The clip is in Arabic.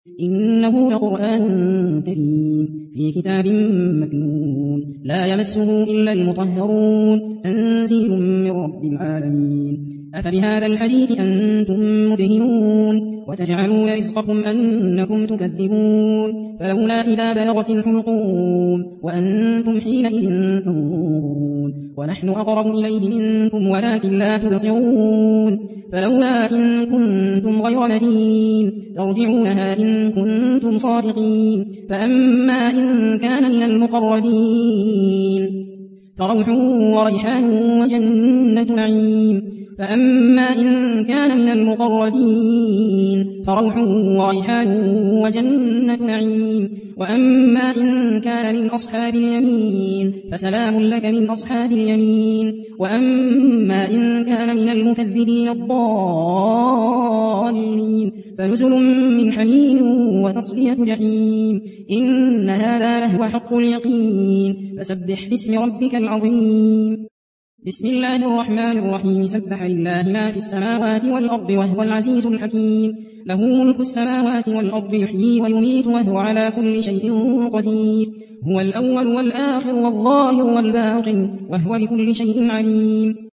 إنه لقرآن كريم في كتاب مكنون لا يمسه إلا المطهرون تنزيل من رب العالمين أفبهذا الحديث أنتم مدهنون وتجعلون رزقكم أنكم تكذبون فلولا إذا بلغت الحلقوم وأنتم حينئذ تنظرون ونحن أقرب إليه منكم ولكن لا تبصرون فلولا إن كنتم غير مدين ترجعونها إن كنتم صادقين فأما إن كان من المقربين فروح وريحان وجنة نعيم فأما إن كان من المقربين فروح وريحان وجنة نعيم وأما إن كان من أصحاب اليمين فسلام لك من أصحاب اليمين وأما إن كان من المكذبين الضالين فنزل من حميم وتصفية جحيم إن هذا لهو حق اليقين فسبح باسم ربك العظيم بسم الله الرحمن الرحيم سبح لله ما في السماوات والأرض وهو العزيز الحكيم له ملك السماوات والأرض يحيي ويميت وهو على كل شيء قدير هو الأول والآخر والظاهر والباطن وهو بكل شيء عليم